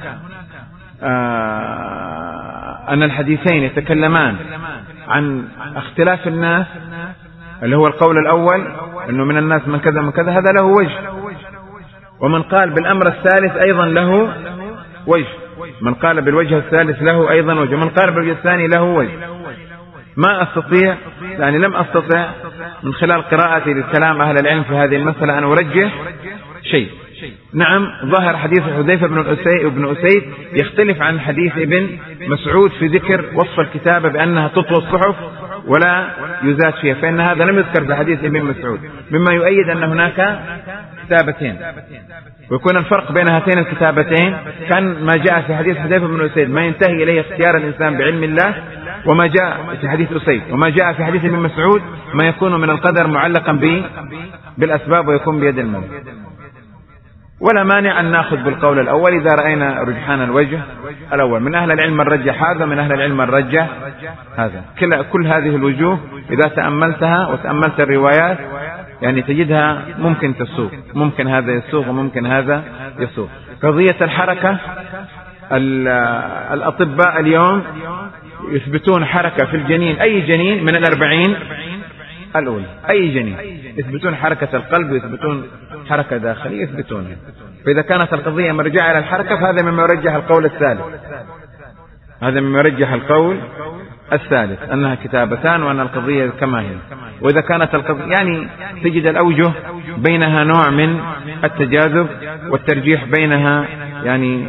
أن الحديثين يتكلمان عن اختلاف الناس، اللي هو القول الأول أنه من الناس من كذا من كذا، هذا له وجه، ومن قال بالأمر الثالث أيضا له وجه، من قال بالوجه الثالث له أيضا وجه، من قال بالوجه الثاني له وجه. ما أستطيع، يعني لم أستطع من خلال قراءتي للكلام أهل العلم في هذه المسألة أن أرجح شيء. نعم، ظاهر حديث حذيفة بن أسيد يختلف عن حديث ابن مسعود في ذكر وصف الكتابة بأنها تطوى الصحف ولا يزاد فيها، فإن هذا لم يذكر في حديث ابن مسعود، مما يؤيد أن هناك كتابتين، ويكون الفرق بين هاتين الكتابتين كان ما جاء في حديث حذيفة بن أسيد ما ينتهي إليه اختيار الإنسان بعلم الله، وما جاء في حديث أسيد، وما جاء في حديث ابن مسعود ما يكون من القدر معلقا بالأسباب ويكون بيد الملك. ولا مانع أن نأخذ بالقول الأول إذا رأينا رجحان الوجه الأول. من أهل العلم من رجح هذا، من أهل العلم من رجح هذا. كل هذه الوجوه إذا تأملتها وتأملت الروايات يعني تجدها ممكن تسوق، ممكن هذا يسوق وممكن هذا يسوق. قضية الحركة، الأطباء اليوم يثبتون حركة في الجنين، أي جنين من 40 الأولى، أي جنين يثبتون حركة القلب ويثبتون حركة داخلية يثبتونها. فإذا كانت القضية مرجعة إلى الحركة فهذا مما يرجح القول الثالث، هذا مما يرجح القول الثالث أنها كتابتان وأن القضية كما هي. وإذا كانت القضية يعني تجد الأوجه بينها نوع من التجاذب والترجيح بينها يعني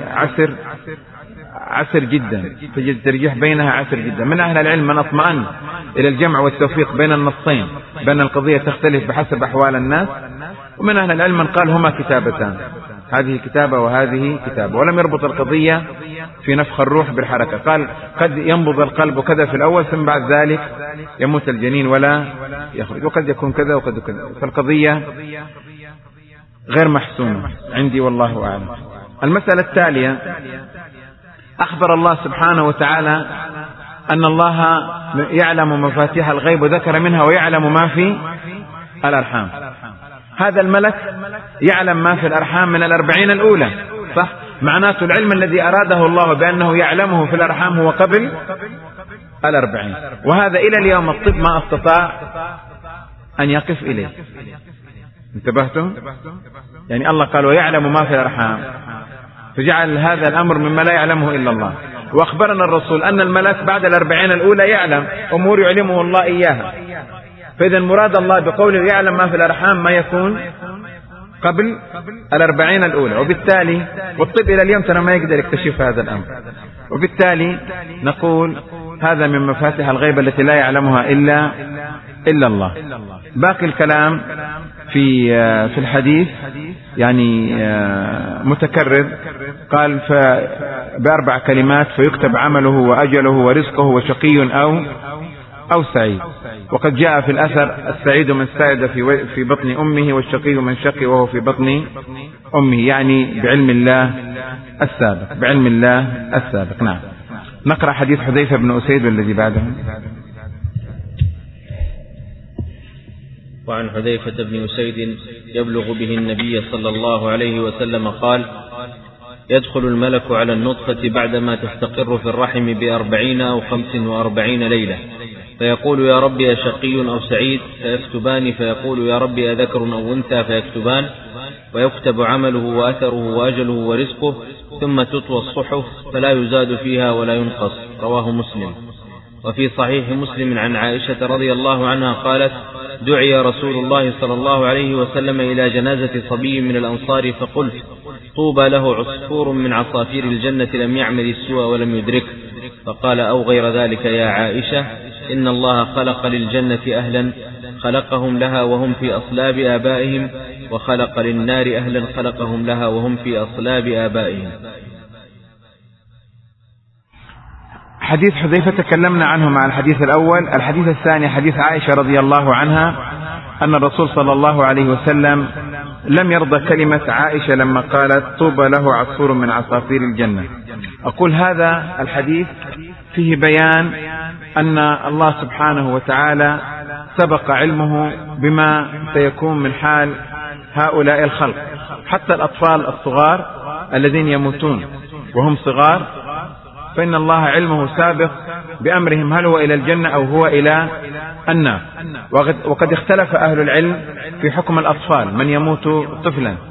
عسر جدا، تجد الترجيح بينها عسر جدا. من أهل العلم من اطمأن إلى الجمع والتوفيق بين النصين، بأن القضية تختلف بحسب أحوال الناس، ومن أهل العلم من قال هما كتابتان، هذه كتابة وهذه كتابة، ولم يربط القضية في نفخ الروح بالحركة. قال قد ينبض القلب كذا في الأول ثم بعد ذلك يموت الجنين ولا يخرج، وقد يكون كذا وقد يكون كذا، فالقضية غير محسومة عندي والله أعلم. المسألة التالية، أخبر الله سبحانه وتعالى أن الله يعلم مفاتيح الغيب وذكر منها ويعلم ما في الأرحام. هذا الملك يعلم ما في الأرحام من 40 الأولى، صح؟ معناته العلم الذي أراده الله بأنه يعلمه في الأرحام هو قبل 40، وهذا إلى اليوم الطب ما استطاع أن يقف إليه. انتبهتم؟ يعني الله قال ويعلم ما في الأرحام، فجعل هذا الأمر مما لا يعلمه إلا الله. وأخبرنا الرسول أن الملك بعد 40 الأولى يعلم أمور يعلمه الله إياها. فإذا مراد الله بقوله يعلم ما في الأرحام ما يكون قبل 40 الأولى، وبالتالي والطب إلى اليوم ترى ما يقدر يكتشف هذا الأمر، وبالتالي نقول هذا من مفاتيح الغيب التي لا يعلمها إلا الله. باقي الكلام في الحديث يعني متكرر. قال ب4 كلمات: فيكتب عمله وأجله ورزقه وشقي أو سعيد. وقد جاء في الأثر: السعيد من سعد في بطن أمه، والشقي من شقي وهو في بطن أمه، يعني بعلم الله السابق. نعم. نقرأ حديث حذيفة بن أسيد والذي بعده. وعن حذيفة بن أسيد يبلغ به النبي صلى الله عليه وسلم قال: يدخل الملك على النطفة بعدما تستقر في الرحم 40 أو 45 ليلة، فيقول: يا رب أشقي أو سعيد؟ فيكتبان. فيقول: يا رب أذكر أو أنثى؟ فيكتبان. ويكتب عمله وأثره وأجله ورزقه، ثم تطوى الصحف فلا يزاد فيها ولا ينقص. رواه مسلم. وفي صحيح مسلم عن عائشة رضي الله عنها قالت: دعي رسول الله صلى الله عليه وسلم إلى جنازة صبي من الأنصار، فقلت: طوبى له عصفور من عصافير الجنة لم يعمل السوء ولم يدرك. فقال: أو غير ذلك يا عائشة، إن الله خلق للجنة أهلا خلقهم لها وهم في أصلاب آبائهم، وخلق للنار أهلا خلقهم لها وهم في أصلاب آبائهم. حديث حذيفة تكلمنا عنه مع الحديث الأول. الحديث الثاني حديث عائشة رضي الله عنها أن الرسول صلى الله عليه وسلم لم يرضى كلمة عائشة لما قالت: طوبى له عصفور من عصافير الجنة. أقول هذا الحديث فيه بيان أن الله سبحانه وتعالى سبق علمه بما سيكون من حال هؤلاء الخلق، حتى الأطفال الصغار الذين يموتون وهم صغار، فإن الله علمه سابق بأمرهم هل هو إلى الجنة أو هو إلى النار. وقد اختلف أهل العلم في حكم الأطفال، من يموت طفلا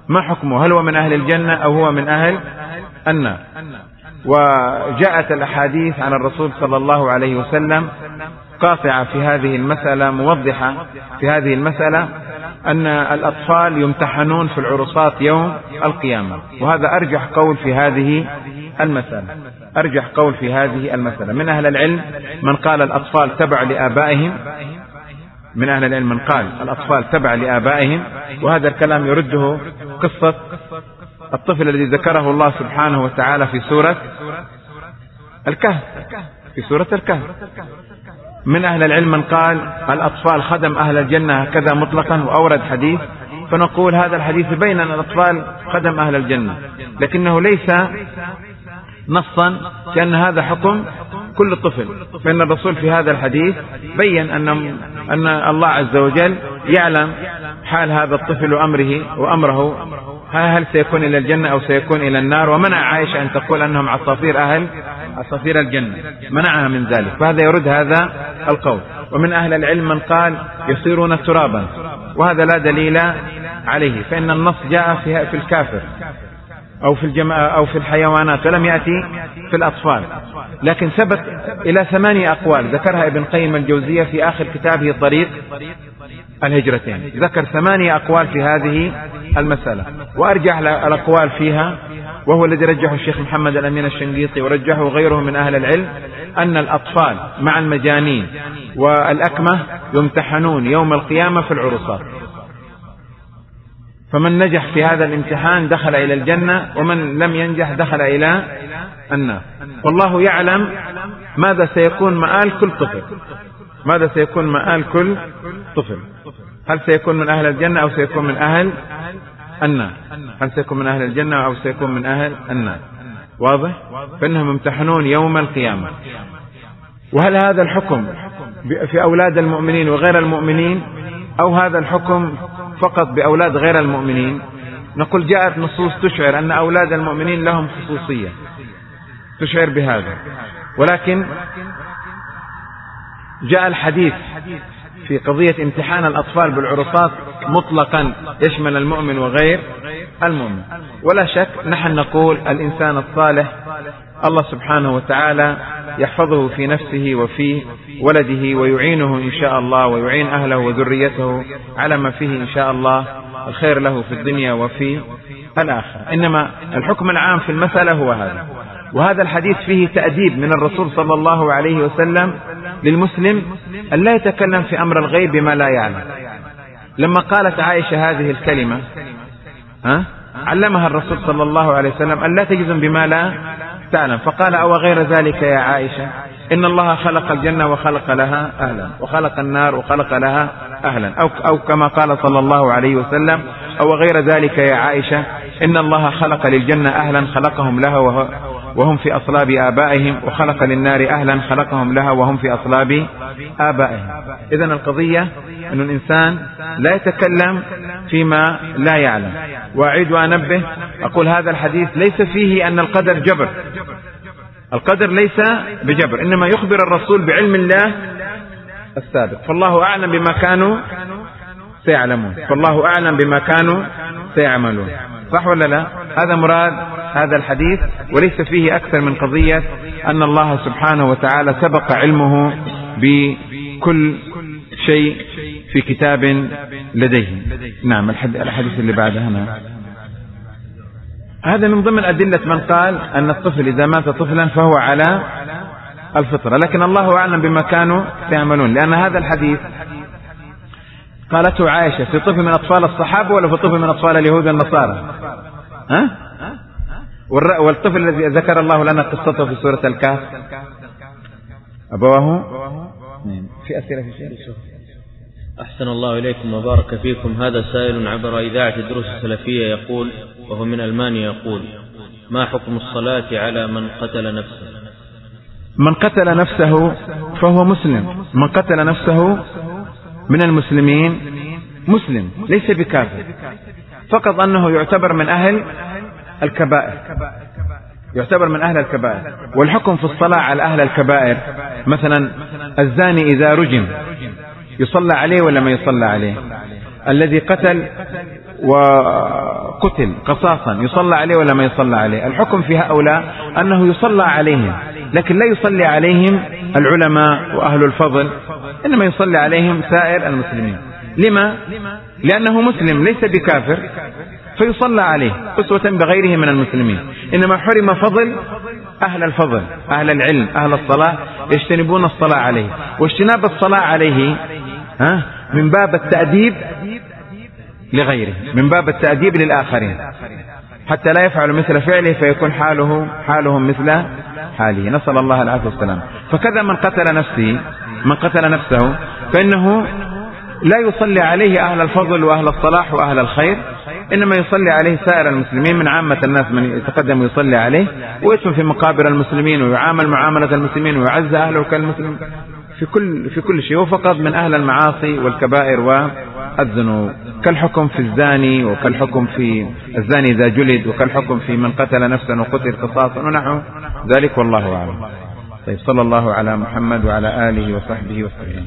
ما حكمه؟ هل هو من أهل الجنة أو هو من أهل النار؟ وجاءت الأحاديث عن الرسول صلى الله عليه وسلم قاطعة في هذه المسألة، موضحة في هذه المسألة، أن الأطفال يمتحنون في العرصات يوم القيامة، وهذا أرجح قول في هذه المسألة، أرجح قول في هذه المسألة. من أهل العلم من قال الأطفال تبع لآبائهم، من أهل العلم من قال الأطفال تبع لآبائهم، وهذا الكلام يرده قصة الطفل الذي ذكره الله سبحانه وتعالى في سورة الكهف، في سورة الكهف. من أهل العلم من قال الأطفال خدم أهل الجنة هكذا مطلقا، وأورد حديث، فنقول هذا الحديث يبين أن الأطفال خدم أهل الجنة، لكنه ليس نصا كأن هذا حكم كل طفل، فإن الرسول في هذا الحديث بين أن الله عز وجل يعلم حال هذا الطفل وأمره هل سيكون إلى الجنة أو سيكون إلى النار، ومنع عائشة أن تقول أنهم عصافير الجنة، منعها من ذلك، فهذا يرد هذا القول. ومن أهل العلم من قال يصيرون ترابا، وهذا لا دليل عليه، فإن النص جاء في الكافر أو في الحيوانات، ولم يأتي في الأطفال. لكن ثبت إلى 8 أقوال ذكرها ابن قيم الجوزية في آخر كتابه طريق الهجرتين، ذكر 8 أقوال في هذه المسألة، وأرجح الأقوال فيها، وهو الذي رجحه الشيخ محمد الأمين الشنقيطي ورجحه غيره من أهل العلم، أن الأطفال مع المجانين والأكمة يمتحنون يوم القيامة في العرصات، فمن نجح في هذا الامتحان دخل إلى الجنة، ومن لم ينجح دخل إلى النار. والله يعلم ماذا سيكون مآل كل طفل، ماذا سيكون مآل كل طفل، هل سيكون من أهل الجنة أو سيكون من أهل النار، هل سيكون من أهل الجنة أو سيكون من أهل النار، واضح؟ فإنهم يمتحنون يوم القيامة. وهل هذا الحكم في أولاد المؤمنين وغير المؤمنين، أو هذا الحكم فقط بأولاد غير المؤمنين؟ نقول جاءت نصوص تشعر أن أولاد المؤمنين لهم خصوصية تشعر بهذا، ولكن جاء الحديث في قضية امتحان الأطفال بالعرصات مطلقا يشمل المؤمن وغير المؤمن. ولا شك نحن نقول الإنسان الصالح الله سبحانه وتعالى يحفظه في نفسه وفي ولده، ويعينه إن شاء الله، ويعين أهله وذريته على ما فيه إن شاء الله الخير له في الدنيا وفي الآخرة. إنما الحكم العام في المسألة هو هذا، وهذا الحديث فيه تأديب من الرسول صلى الله عليه وسلم للمسلم أن لا يتكلم في أمر الغيب بما لا يعلم. لما قالت عائشة هذه الكلمة علمها الرسول صلى الله عليه وسلم أن لا تجزم بما لا تعلم، فقال أو غير ذلك يا عائشة إن الله خلق الجنة وخلق لها أهلا، وخلق النار وخلق لها أهلا، أو كما قال صلى الله عليه وسلم أو غير ذلك يا عائشة إن الله خلق للجنة أهلا خلقهم لها وهم في أصلاب آبائهم، وخلق للنار أهلا خلقهم لها وهم في أصلاب آبائهم. إذن القضية أن الإنسان لا يتكلم فيما لا يعلم. وأعيد وأنبه أقول هذا الحديث ليس فيه أن القدر جبر، القدر ليس بجبر، إنما يخبر الرسول بعلم الله السابق، فالله أعلم بما كانوا سيعلمون، فالله أعلم بما كانوا سيعملون. صح ولا لا؟ هذا مراد هذا الحديث، وليس فيه أكثر من قضية أن الله سبحانه وتعالى سبق علمه بكل شيء في كتاب لديه. نعم. الحديث اللي بعدها هنا هذا من ضمن أدلة من قال أن الطفل إذا مات طفلا فهو على الفطرة، لكن الله أعلم بما كانوا سيعملون، لأن هذا الحديث قالته عائشة في طفل من أطفال الصحابة ولا في طفل من أطفال اليهود والنصارى؟ والطفل الذي ذكر الله لنا قصته في سورة الكهف أبواه في أسئلة في شيء. أحسن الله إليكم وبارك فيكم. هذا سائل عبر إذاعة الدروس السلفية يقول، وهو من ألمانيا، يقول: ما حكم الصلاة على من قتل نفسه؟ من قتل نفسه فهو مسلم، من قتل نفسه من المسلمين مسلم ليس بكافر، فقط أنه يعتبر من أهل الكبائر، يعتبر من أهل الكبائر. والحكم في الصلاة على أهل الكبائر، مثلا الزاني إذا رجم يصلى عليه ولا ما يصلى عليه؟ الذي قتل وقتل قصاصا يصلى عليه ولا ما يصلى عليه؟ الحكم في هؤلاء أنه يصلى عليهم، لكن لا يصلي عليهم العلماء وأهل الفضل، إنما يصلي عليهم سائر المسلمين. لما؟ لأنه مسلم ليس بكافر، فيصلى عليه أسوة بغيره من المسلمين. إنما حرم فضل أهل الفضل، أهل العلم، أهل الصلاة، يجتنبون الصلاة عليه. واجتناب الصلاة عليه من باب التأديب لغيره، من باب التأديب للآخرين، حتى لا يفعل مثل فعله فيكون حالهم مثل حاله، نسأل الله العافية والسلام. فكذا من قتل نفسه فإنه لا يصلي عليه أهل الفضل وأهل الصلاح وأهل الخير، إنما يصلي عليه سائر المسلمين من عامة الناس، من يتقدم يصلي عليه ويدفن في مقابر المسلمين ويعامل معاملة المسلمين ويعز أهله كالمسلم في كل شيء، وفقط من أهل المعاصي والكبائر والذنوب، كالحكم في الزاني، وكالحكم في الزاني إذا جلد، وكالحكم في من قتل نفسا وقتل قصاصا ونحو ذلك، والله أعلم. طيب، صلى الله على محمد وعلى آله وصحبه وسلم.